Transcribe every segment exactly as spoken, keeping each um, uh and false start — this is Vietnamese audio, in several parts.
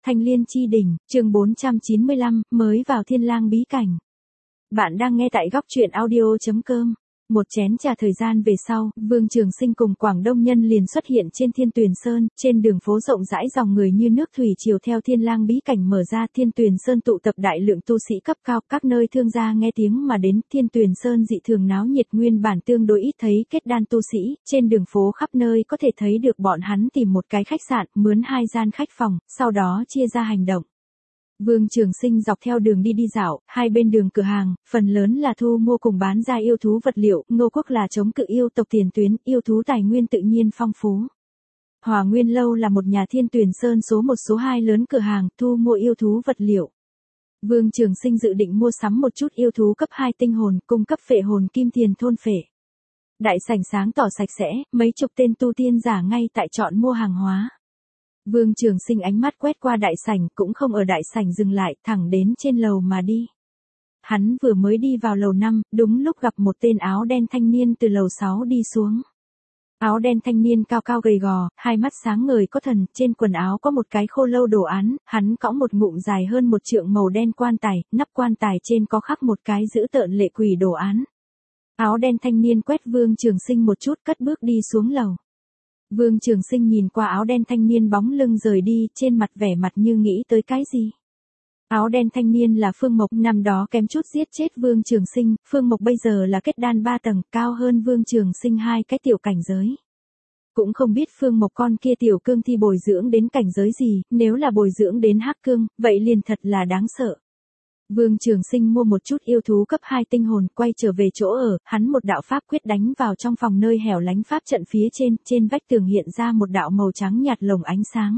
Thanh Liên Chi Đỉnh, chương bốn trăm chín mươi lăm, mới vào Thiên Lang bí cảnh. Bạn đang nghe tại góc truyện audio chấm com. Một chén trà thời gian về sau, Vương Trường Sinh cùng Quảng Đông Nhân liền xuất hiện trên Thiên Tuyền Sơn, trên đường phố rộng rãi dòng người như nước thủy triều theo Thiên Lang bí cảnh mở ra. Thiên Tuyền Sơn tụ tập đại lượng tu sĩ cấp cao, các nơi thương gia nghe tiếng mà đến. Thiên Tuyền Sơn dị thường náo nhiệt, nguyên bản tương đối ít thấy kết đan tu sĩ, trên đường phố khắp nơi có thể thấy được bọn hắn tìm một cái khách sạn, mướn hai gian khách phòng, sau đó chia ra hành động. Vương Trường Sinh dọc theo đường đi đi dạo, hai bên đường cửa hàng, phần lớn là thu mua cùng bán ra yêu thú vật liệu. Ngô Quốc là chống cự yêu tộc tiền tuyến, yêu thú tài nguyên tự nhiên phong phú. Hòa Nguyên Lâu là một nhà Thiên Tuyền Sơn số một số hai lớn cửa hàng, thu mua yêu thú vật liệu. Vương Trường Sinh dự định mua sắm một chút yêu thú cấp hai tinh hồn, cung cấp phệ hồn kim tiền thôn phệ. Đại sảnh sáng tỏ sạch sẽ, mấy chục tên tu tiên giả ngay tại chọn mua hàng hóa. Vương Trường Sinh ánh mắt quét qua đại sảnh, cũng không ở đại sảnh dừng lại, thẳng đến trên lầu mà đi. Hắn vừa mới đi vào lầu năm, đúng lúc gặp một tên áo đen thanh niên từ lầu sáu đi xuống. Áo đen thanh niên cao cao gầy gò, hai mắt sáng ngời có thần, trên quần áo có một cái khô lâu đồ án, hắn cõng một ngụm dài hơn một trượng màu đen quan tài, nắp quan tài trên có khắc một cái dữ tợn lệ quỷ đồ án. Áo đen thanh niên quét Vương Trường Sinh một chút, cất bước đi xuống lầu. Vương Trường Sinh nhìn qua áo đen thanh niên bóng lưng rời đi, trên mặt vẻ mặt như nghĩ tới cái gì. Áo đen thanh niên là Phương Mộc, năm đó kém chút giết chết Vương Trường Sinh, Phương Mộc bây giờ là kết đan ba tầng, cao hơn Vương Trường Sinh hai cái tiểu cảnh giới. Cũng không biết Phương Mộc con kia tiểu cương thi bồi dưỡng đến cảnh giới gì, nếu là bồi dưỡng đến hắc cương, vậy liền thật là đáng sợ. Vương Trường Sinh mua một chút yêu thú cấp hai tinh hồn, quay trở về chỗ ở, hắn một đạo pháp quyết đánh vào trong phòng nơi hẻo lánh pháp trận phía trên, trên vách tường hiện ra một đạo màu trắng nhạt lồng ánh sáng.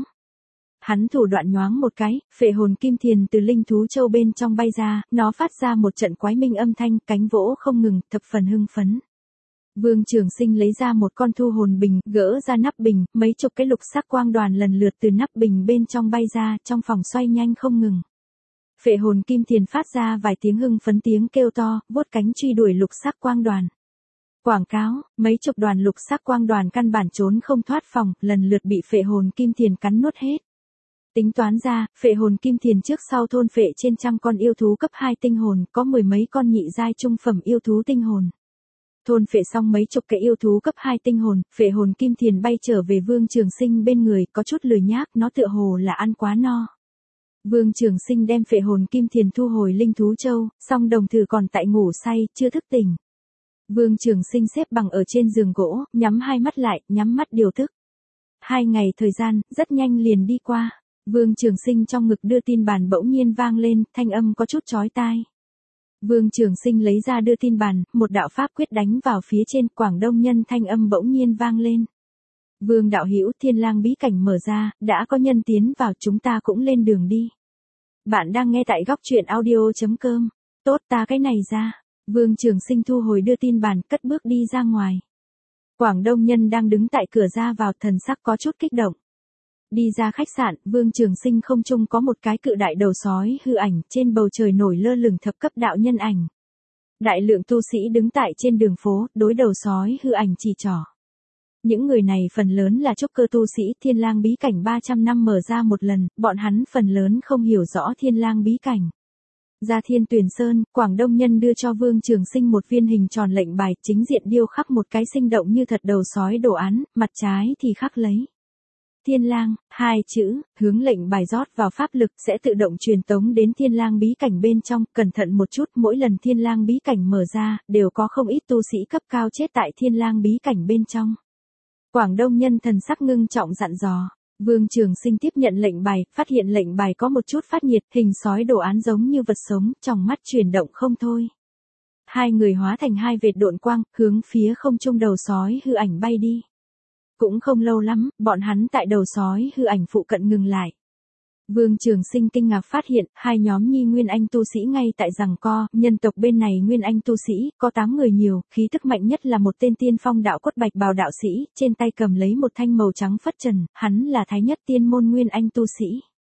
Hắn thủ đoạn nhoáng một cái, phệ hồn kim thiền từ linh thú châu bên trong bay ra, nó phát ra một trận quái minh âm thanh, cánh vỗ không ngừng, thập phần hưng phấn. Vương Trường Sinh lấy ra một con thu hồn bình, gỡ ra nắp bình, mấy chục cái lục sắc quang đoàn lần lượt từ nắp bình bên trong bay ra, trong phòng xoay nhanh không ngừng. Phệ hồn kim thiền phát ra vài tiếng hưng phấn tiếng kêu to, vuốt cánh truy đuổi lục sắc quang đoàn. Quảng cáo, mấy chục đoàn lục sắc quang đoàn căn bản trốn không thoát phòng, lần lượt bị phệ hồn kim thiền cắn nuốt hết. Tính toán ra, phệ hồn kim thiền trước sau thôn phệ trên trăm con yêu thú cấp hai tinh hồn, có mười mấy con nhị giai trung phẩm yêu thú tinh hồn. Thôn phệ xong mấy chục cái yêu thú cấp hai tinh hồn, phệ hồn kim thiền bay trở về Vương Trường Sinh bên người, có chút lười nhác, nó tựa hồ là ăn quá no. Vương Trường Sinh đem phệ hồn kim thiền thu hồi linh thú châu, song đồng thử còn tại ngủ say, chưa thức tỉnh. Vương Trường Sinh xếp bằng ở trên giường gỗ, nhắm hai mắt lại, nhắm mắt điều thức. Hai ngày thời gian, rất nhanh liền đi qua. Vương Trường Sinh trong ngực đưa tin bàn bỗng nhiên vang lên, thanh âm có chút chói tai. Vương Trường Sinh lấy ra đưa tin bàn, một đạo pháp quyết đánh vào phía trên, Quảng Đông Nhân thanh âm bỗng nhiên vang lên. Vương đạo hữu, Thiên Lang bí cảnh mở ra, đã có nhân tiến vào, chúng ta cũng lên đường đi. Bạn đang nghe tại góc truyện audio chấm com. Tốt, ta cái này ra. Vương Trường Sinh thu hồi đưa tin bàn, cất bước đi ra ngoài. Quảng Đông Nhân đang đứng tại cửa ra vào, thần sắc có chút kích động. Đi ra khách sạn, Vương Trường Sinh không trung có một cái cự đại đầu sói hư ảnh, trên bầu trời nổi lơ lửng thập cấp đạo nhân ảnh. Đại lượng tu sĩ đứng tại trên đường phố, đối đầu sói hư ảnh chỉ trỏ. Những người này phần lớn là trúc cơ tu sĩ, Thiên Lang bí cảnh ba trăm năm mở ra một lần, bọn hắn phần lớn không hiểu rõ Thiên Lang bí cảnh. Ra Thiên Tuyền Sơn, Quảng Đông Nhân đưa cho Vương Trường Sinh một viên hình tròn lệnh bài, chính diện điêu khắc một cái sinh động như thật đầu sói đồ án, mặt trái thì khắc lấy Thiên Lang, hai chữ, hướng lệnh bài rót vào pháp lực sẽ tự động truyền tống đến Thiên Lang bí cảnh bên trong, cẩn thận một chút, mỗi lần Thiên Lang bí cảnh mở ra, đều có không ít tu sĩ cấp cao chết tại Thiên Lang bí cảnh bên trong. Quảng Đông Nhân thần sắc ngưng trọng dặn dò. Vương Trường Sinh tiếp nhận lệnh bài, phát hiện lệnh bài có một chút phát nhiệt, hình sói đồ án giống như vật sống, trong mắt chuyển động không thôi. Hai người hóa thành hai vệt độn quang, hướng phía không trung đầu sói hư ảnh bay đi. Cũng không lâu lắm, bọn hắn tại đầu sói hư ảnh phụ cận ngừng lại. Vương Trường Sinh kinh ngạc phát hiện, hai nhóm nhi nguyên anh tu sĩ ngay tại giằng co, nhân tộc bên này nguyên anh tu sĩ, có tám người nhiều, khí tức mạnh nhất là một tên tiên phong đạo cốt bạch bào đạo sĩ, trên tay cầm lấy một thanh màu trắng phất trần, hắn là thái nhất tiên môn nguyên anh tu sĩ.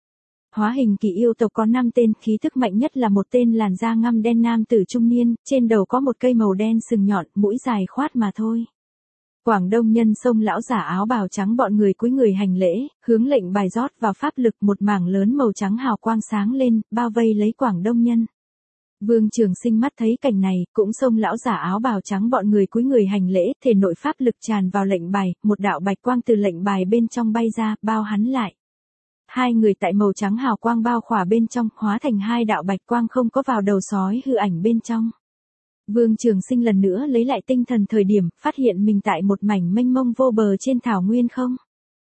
Hóa hình kỳ yêu tộc có năm tên, khí tức mạnh nhất là một tên làn da ngăm đen nam tử trung niên, trên đầu có một cây màu đen sừng nhọn, mũi dài khoát mà thôi. Quảng Đông Nhân xông lão giả áo bào trắng bọn người cúi người hành lễ, hướng lệnh bài rót vào pháp lực, một mảng lớn màu trắng hào quang sáng lên, bao vây lấy Quảng Đông Nhân. Vương Trường Sinh mắt thấy cảnh này, cũng xông lão giả áo bào trắng bọn người cúi người hành lễ, thể nội pháp lực tràn vào lệnh bài, một đạo bạch quang từ lệnh bài bên trong bay ra, bao hắn lại. Hai người tại màu trắng hào quang bao khỏa bên trong, hóa thành hai đạo bạch quang không có vào đầu sói hư ảnh bên trong. Vương Trường Sinh lần nữa lấy lại tinh thần thời điểm, phát hiện mình tại một mảnh mênh mông vô bờ trên thảo nguyên không.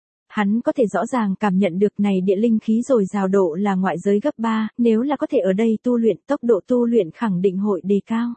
Hắn có thể rõ ràng cảm nhận được này địa linh khí dồi dào độ là ngoại giới gấp ba, nếu là có thể ở đây tu luyện, tốc độ tu luyện khẳng định hội đề cao.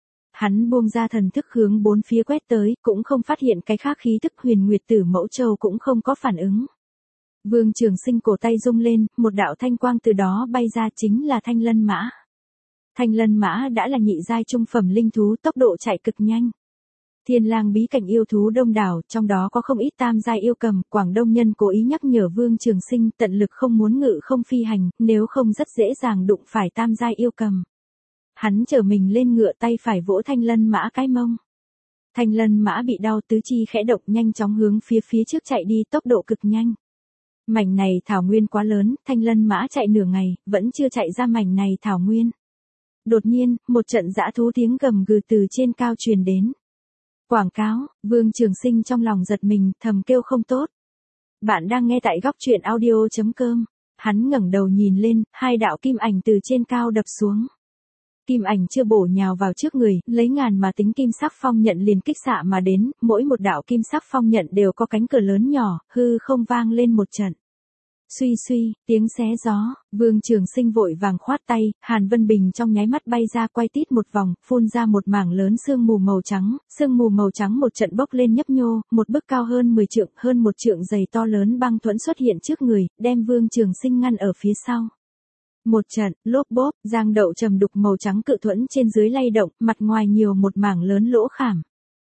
Hắn buông ra thần thức hướng bốn phía quét tới, cũng không phát hiện cái khác khí thức. Huyền Nguyệt Tử Mẫu Châu cũng không có phản ứng. Vương Trường Sinh cổ tay rung lên, một đạo thanh quang từ đó bay ra, chính là Thanh Lân Mã. Thanh Lân Mã đã là nhị giai trung phẩm linh thú, tốc độ chạy cực nhanh. Thiên Lang bí cảnh yêu thú đông đảo, trong đó có không ít tam giai yêu cầm. Quảng Đông Nhân cố ý nhắc nhở Vương Trường Sinh tận lực không muốn ngự không phi hành, nếu không rất dễ dàng đụng phải tam giai yêu cầm. Hắn trở mình lên ngựa, tay phải vỗ Thanh Lân Mã cái mông. Thanh Lân Mã bị đau, tứ chi khẽ động, nhanh chóng hướng phía phía trước chạy đi, tốc độ cực nhanh. Mảnh này thảo nguyên quá lớn, Thanh Lân Mã chạy nửa ngày, vẫn chưa chạy ra mảnh này thảo nguyên. Đột nhiên, một trận dã thú tiếng gầm gừ từ trên cao truyền đến. Quảng cáo, Vương Trường Sinh trong lòng giật mình, thầm kêu không tốt. Bạn đang nghe tại góc truyện audio chấm com. Hắn ngẩng đầu nhìn lên, hai đạo kim ảnh từ trên cao đập xuống. Kim ảnh chưa bổ nhào vào trước người, lấy ngàn mà tính kim sắc phong nhận liền kích xạ mà đến, mỗi một đạo kim sắc phong nhận đều có cánh cửa lớn nhỏ, hư không vang lên một trận. Suy suy, tiếng xé gió, Vương Trường Sinh vội vàng khoát tay, Hàn Vân Bình trong nháy mắt bay ra, quay tít một vòng, phun ra một mảng lớn sương mù màu trắng, sương mù màu trắng một trận bốc lên nhấp nhô, một bức cao hơn mười trượng, hơn một trượng dày to lớn băng thuẫn xuất hiện trước người, đem Vương Trường Sinh ngăn ở phía sau. Một trận, lốp bốp, giang đậu trầm đục màu trắng cự thuẫn trên dưới lay động, mặt ngoài nhiều một mảng lớn lỗ khảm.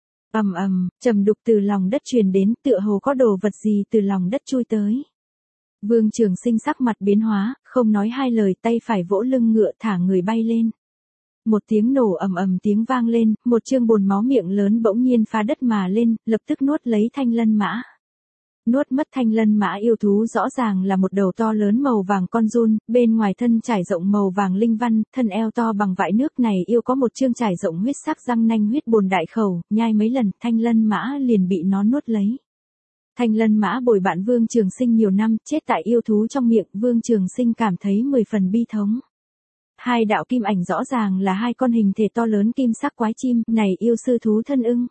Ầm ầm, trầm đục từ lòng đất truyền đến, tựa hồ có đồ vật gì từ lòng đất chui tới. Vương Trường Sinh sắc mặt biến hóa, không nói hai lời, tay phải vỗ lưng ngựa thả người bay lên. Một tiếng nổ ầm ầm tiếng vang lên, một chương bồn máu miệng lớn bỗng nhiên phá đất mà lên, lập tức nuốt lấy Thanh Lân Mã. Nuốt mất Thanh Lân Mã yêu thú rõ ràng là một đầu to lớn màu vàng con giun, bên ngoài thân trải rộng màu vàng linh văn, thân eo to bằng vại nước này yêu có một chương trải rộng huyết sắc răng nanh huyết bồn đại khẩu, nhai mấy lần, Thanh Lân Mã liền bị nó nuốt lấy. Thanh Lân Mã bồi bạn Vương Trường Sinh nhiều năm, chết tại yêu thú trong miệng, Vương Trường Sinh cảm thấy mười phần bi thống. Hai đạo kim ảnh rõ ràng là hai con hình thể to lớn kim sắc quái chim, này yêu sư thú thân ưng.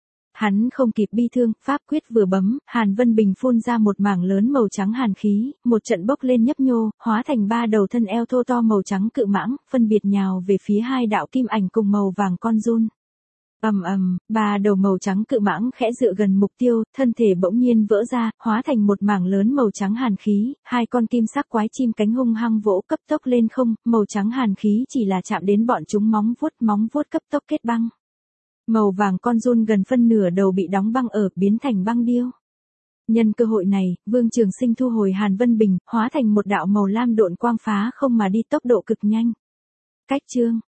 Hắn không kịp bi thương, pháp quyết vừa bấm, Hàn Vân Bình phun ra một mảng lớn màu trắng hàn khí, một trận bốc lên nhấp nhô, hóa thành ba đầu thân eo thô to màu trắng cự mãng, phân biệt nhào về phía hai đạo kim ảnh cùng màu vàng con giun. Ầm ầm, ba đầu màu trắng cự mãng khẽ dựa gần mục tiêu, thân thể bỗng nhiên vỡ ra, hóa thành một mảng lớn màu trắng hàn khí, hai con kim sắc quái chim cánh hung hăng vỗ cấp tốc lên không, màu trắng hàn khí chỉ là chạm đến bọn chúng móng vuốt, móng vuốt cấp tốc kết băng. Màu vàng con giun gần phân nửa đầu bị đóng băng ở, biến thành băng điêu. Nhân cơ hội này, Vương Trường Sinh thu hồi Hàn Vân Bình, hóa thành một đạo màu lam độn quang phá không mà đi, tốc độ cực nhanh. Cách chương